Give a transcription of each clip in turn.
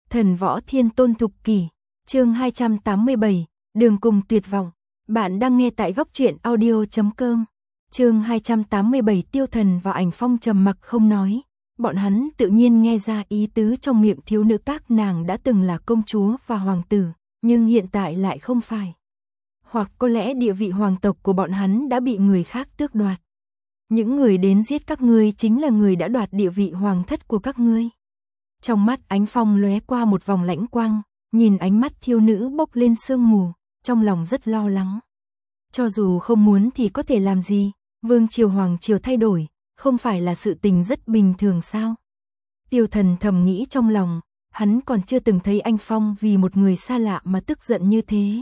Thần võ thiên tôn thục kỷ, chương 287, đường cùng tuyệt vọng. Bạn đang nghe tại góc truyện audio.com. Chương 287 Tiêu Thần và Ảnh Phong trầm mặc không nói. Bọn hắn tự nhiên nghe ra ý tứ trong miệng thiếu nữ các nàng đã từng là công chúa và hoàng tử, nhưng hiện tại lại không phải. Hoặc có lẽ địa vị hoàng tộc của bọn hắn đã bị người khác tước đoạt. Những người đến giết các ngươi chính là người đã đoạt địa vị hoàng thất của các ngươi. Trong mắt Ánh Phong lóe qua một vòng lãnh quang, nhìn ánh mắt thiếu nữ bốc lên sương mù, trong lòng rất lo lắng. Cho dù không muốn thì có thể làm gì, vương triều hoàng triều thay đổi, không phải là sự tình rất bình thường sao? Tiêu Thần thầm nghĩ trong lòng, hắn còn chưa từng thấy Anh Phong vì một người xa lạ mà tức giận như thế.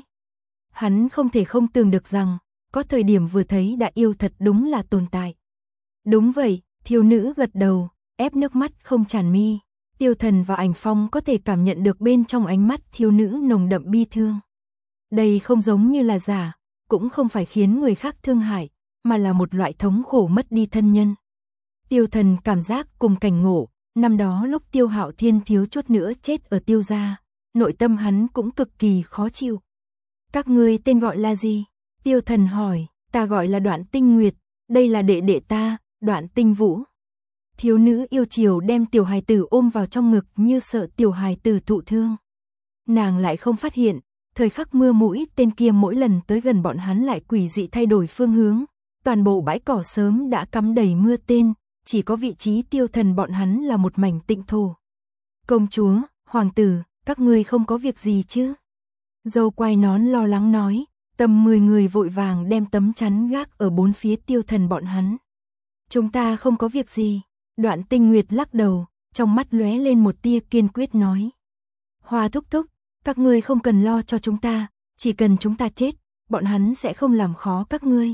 Hắn không thể không tưởng được rằng, có thời điểm vừa thấy đã yêu thật đúng là tồn tại. Đúng vậy, thiếu nữ gật đầu, ép nước mắt không tràn mi. Tiêu Thần và Ảnh Phong có thể cảm nhận được bên trong ánh mắt thiếu nữ nồng đậm bi thương. Đây không giống như là giả, cũng không phải khiến người khác thương hại, mà là một loại thống khổ mất đi thân nhân. Tiêu Thần cảm giác cùng cảnh ngộ, năm đó lúc Tiêu Hạo Thiên thiếu chút nữa chết ở Tiêu gia, nội tâm hắn cũng cực kỳ khó chịu. Các ngươi tên gọi là gì? Tiêu Thần hỏi. Ta gọi là Đoạn Tinh Nguyệt, đây là đệ đệ ta, Đoạn Tinh Vũ. Thiếu nữ yêu chiều đem tiểu hài tử ôm vào trong ngực như sợ tiểu hài tử thụ thương. Nàng lại không phát hiện, thời khắc mưa mũi tên kia mỗi lần tới gần bọn hắn lại quỷ dị thay đổi phương hướng. Toàn bộ bãi cỏ sớm đã cắm đầy mưa tên, chỉ có vị trí Tiêu Thần bọn hắn là một mảnh tịnh thổ. Công chúa, hoàng tử, các ngươi không có việc gì chứ? Dâu quai nón lo lắng nói, tầm 10 người vội vàng đem tấm chắn gác ở bốn phía Tiêu Thần bọn hắn. Chúng ta không có việc gì. Đoạn Tinh Nguyệt lắc đầu, trong mắt lóe lên một tia kiên quyết nói. Hoa thúc thúc, các ngươi không cần lo cho chúng ta, chỉ cần chúng ta chết, bọn hắn sẽ không làm khó các ngươi.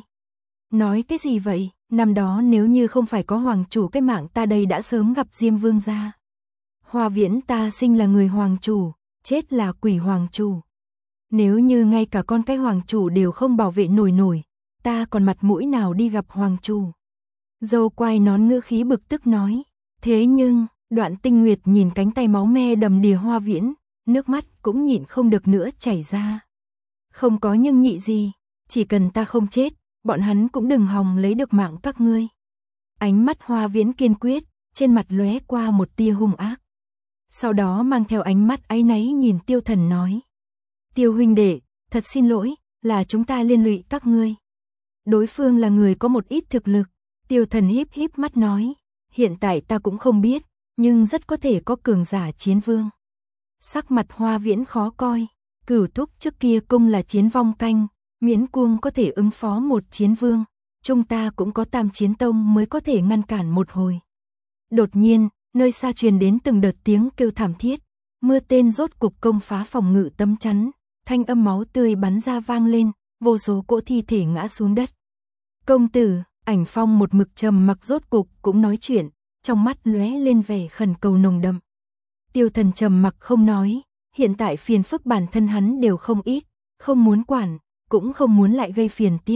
Nói cái gì vậy, năm đó nếu như không phải có hoàng chủ cái mạng ta đây đã sớm gặp Diêm Vương gia. Hoa Viễn ta sinh là người hoàng chủ, chết là quỷ hoàng chủ. Nếu như ngay cả con cái hoàng chủ đều không bảo vệ nổi, ta còn mặt mũi nào đi gặp hoàng chủ. Dâu quai nón ngữ khí bực tức nói. Thế nhưng, Đoạn Tinh Nguyệt nhìn cánh tay máu me đầm đìa Hoa Viễn, nước mắt cũng nhịn không được nữa chảy ra. Không có nhưng nhị gì, chỉ cần ta không chết, bọn hắn cũng đừng hòng lấy được mạng các ngươi. Ánh mắt Hoa Viễn kiên quyết, trên mặt lóe qua một tia hung ác. Sau đó mang theo ánh mắt áy náy nhìn Tiêu Thần nói. Tiêu huynh đệ, thật xin lỗi, là chúng ta liên lụy các ngươi. Đối phương là người có một ít thực lực. Tiêu Thần híp híp mắt nói, hiện tại ta cũng không biết, nhưng rất có thể có cường giả chiến vương. Sắc mặt Hoa Viễn khó coi, Cửu thúc trước kia cung là chiến vong canh, miễn cuông có thể ứng phó một chiến vương, chúng ta cũng có tam chiến tông mới có thể ngăn cản một hồi. Đột nhiên, nơi xa truyền đến từng đợt tiếng kêu thảm thiết, mưa tên rốt cục công phá phòng ngự tấm chắn, thanh âm máu tươi bắn ra vang lên, vô số cỗ thi thể ngã xuống đất. Công tử, Ảnh Phong một mực trầm mặc rốt cục cũng nói chuyện, trong mắt lóe lên vẻ khẩn cầu nồng đậm. Tiêu Thần trầm mặc không nói, hiện tại phiền phức bản thân hắn đều không ít, không muốn quản, cũng không muốn lại gây phiền tiếp.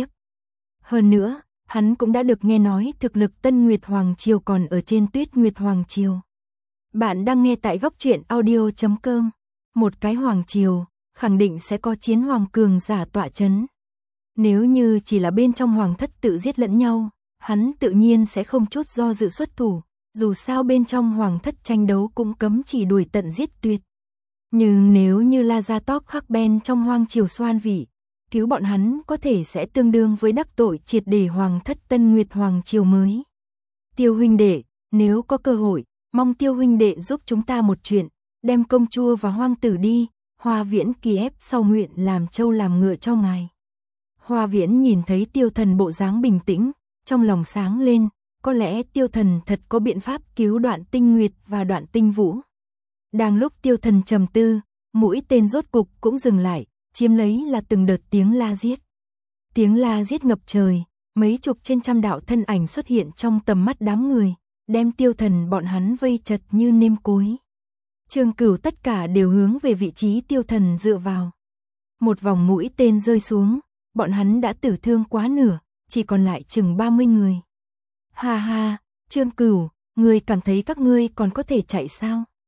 Hơn nữa, hắn cũng đã được nghe nói thực lực Tân Nguyệt Hoàng Triều còn ở trên Tuyết Nguyệt Hoàng Triều. Bạn đang nghe tại góc truyện audio.com. Một cái Hoàng Triều, khẳng định sẽ có chiến hoàng cường giả tọa chấn. Nếu như chỉ là bên trong hoàng thất tự giết lẫn nhau, hắn tự nhiên sẽ không chút do dự xuất thủ, dù sao bên trong hoàng thất tranh đấu cũng cấm chỉ đuổi tận giết tuyệt. Nhưng nếu như La Gia Tóc Khắc Ben trong Hoàng Triều xoan vị, cứu bọn hắn có thể sẽ tương đương với đắc tội triệt để hoàng thất Tân Nguyệt Hoàng Triều mới. Tiêu huynh đệ, nếu có cơ hội, mong Tiêu huynh đệ giúp chúng ta một chuyện, đem công chúa và hoàng tử đi, Hoa Viễn kỳ ép sau nguyện làm trâu làm ngựa cho ngài. Hoa Viễn nhìn thấy Tiêu Thần bộ dáng bình tĩnh, trong lòng sáng lên, có lẽ Tiêu Thần thật có biện pháp cứu Đoạn Tinh Nguyệt và Đoạn Tinh Vũ. Đang lúc Tiêu Thần trầm tư, mũi tên rốt cục cũng dừng lại, chiếm lấy là từng đợt tiếng la giết. Tiếng la giết ngập trời, mấy chục trên trăm đạo thân ảnh xuất hiện trong tầm mắt đám người, đem Tiêu Thần bọn hắn vây chật như nêm cối. Trường Cửu tất cả đều hướng về vị trí Tiêu Thần dựa vào. Một vòng mũi tên rơi xuống, bọn hắn đã tử thương quá nửa, chỉ còn lại chừng 30 người. Ha ha, Trương Cửu, ngươi cảm thấy các ngươi còn có thể chạy sao?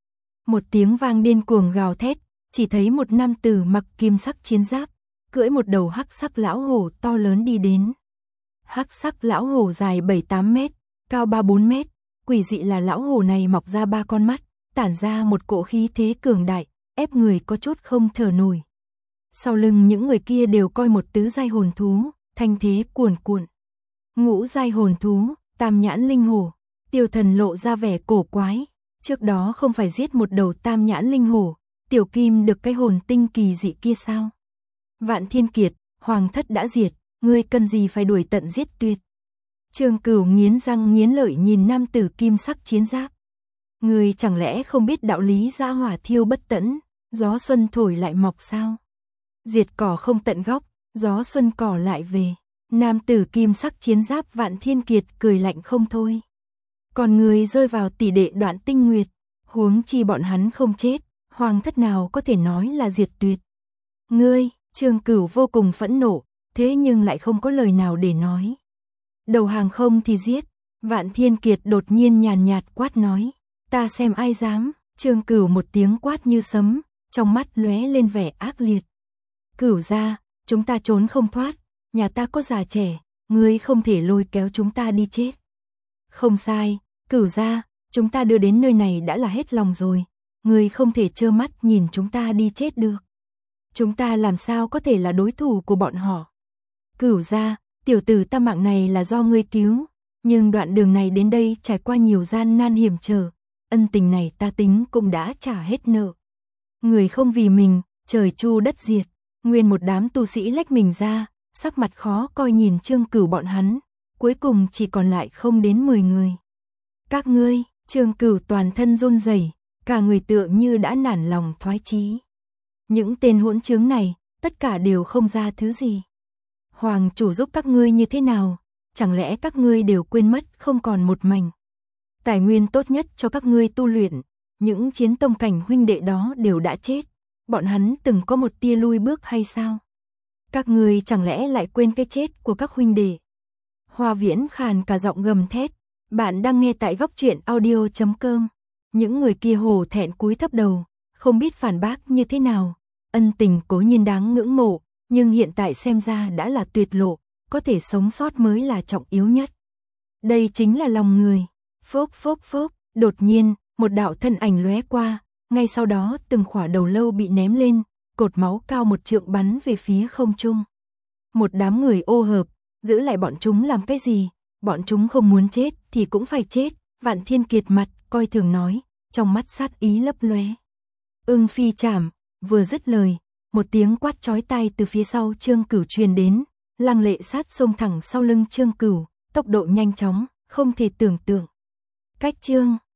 Một tiếng vang điên cuồng gào thét, chỉ thấy một nam tử mặc kim sắc chiến giáp, cưỡi một đầu hắc sắc lão hổ to lớn đi đến. Hắc sắc lão hổ dài 7-8 mét, cao 3-4 mét, quỷ dị là lão hổ này mọc ra 3 con mắt, tản ra một cỗ khí thế cường đại, ép người có chút không thở nổi. Sau lưng những người kia đều coi một tứ giai hồn thú, thanh thế cuồn cuộn. Ngũ giai hồn thú, tam nhãn linh hổ. Tiêu Thần lộ ra vẻ cổ quái, trước đó không phải giết một đầu tam nhãn linh hổ, Tiểu Kim được cái hồn tinh kỳ dị kia sao? Vạn Thiên Kiệt, hoàng thất đã diệt, ngươi cần gì phải đuổi tận giết tuyệt? Trương Cửu nghiến răng nghiến lợi nhìn nam tử kim sắc chiến giáp. Ngươi chẳng lẽ không biết đạo lý dã hỏa thiêu bất tẫn, gió xuân thổi lại mọc sao? Diệt cỏ không tận gốc, gió xuân cỏ lại về. Nam tử kim sắc chiến giáp Vạn Thiên Kiệt cười lạnh không thôi. Còn người rơi vào tỷ đệ Đoạn Tinh Nguyệt, huống chi bọn hắn không chết, hoàng thất nào có thể nói là diệt tuyệt. Ngươi, Trương Cửu vô cùng phẫn nộ, thế nhưng lại không có lời nào để nói. Đầu hàng không thì giết. Vạn Thiên Kiệt đột nhiên nhàn nhạt quát nói, ta xem ai dám. Trương Cửu một tiếng quát như sấm, trong mắt lóe lên vẻ ác liệt. Cửu gia, chúng ta trốn không thoát, nhà ta có già trẻ, ngươi không thể lôi kéo chúng ta đi chết. Không sai, Cửu gia, chúng ta đưa đến nơi này đã là hết lòng rồi, ngươi không thể trơ mắt nhìn chúng ta đi chết được. Chúng ta làm sao có thể là đối thủ của bọn họ. Cửu gia, tiểu tử ta mạng này là do ngươi cứu, nhưng đoạn đường này đến đây trải qua nhiều gian nan hiểm trở, ân tình này ta tính cũng đã trả hết nợ. Người không vì mình, trời chu đất diệt. Nguyên một đám tu sĩ lách mình ra, sắc mặt khó coi nhìn Trương Cửu bọn hắn, cuối cùng chỉ còn lại không đến 10 người. Các ngươi, Trương Cửu toàn thân run rẩy, cả người tựa như đã nản lòng thoái chí. Những tên hỗn trướng này, tất cả đều không ra thứ gì. Hoàng chủ giúp các ngươi như thế nào, chẳng lẽ các ngươi đều quên mất không còn một mảnh. Tài nguyên tốt nhất cho các ngươi tu luyện, những chiến tông cảnh huynh đệ đó đều đã chết. Bọn hắn từng có một tia lui bước hay sao? Các ngươi chẳng lẽ lại quên cái chết của các huynh đệ? Hoa Viễn khàn cả giọng gầm thét. Bạn đang nghe tại góc truyện audio.com. Những người kia hổ thẹn cúi thấp đầu, không biết phản bác như thế nào. Ân tình cố nhiên đáng ngưỡng mộ, nhưng hiện tại xem ra đã là tuyệt lộ, có thể sống sót mới là trọng yếu nhất. Đây chính là lòng người. Phốc phốc phốc, đột nhiên, một đạo thân ảnh lóe qua. Ngay sau đó từng khỏa đầu lâu bị ném lên, cột máu cao 1 trượng bắn về phía không trung. Một đám người ô hợp, giữ lại bọn chúng làm cái gì? Bọn chúng không muốn chết thì cũng phải chết. Vạn Thiên Kiệt mặt coi thường nói, trong mắt sát ý lấp lóe. Ưng phi chảm, vừa dứt lời, một tiếng quát chói tai từ phía sau Trương Cửu truyền đến, Lăng Lệ sát xông thẳng sau lưng Trương Cửu, tốc độ nhanh chóng, không thể tưởng tượng. Cách Trương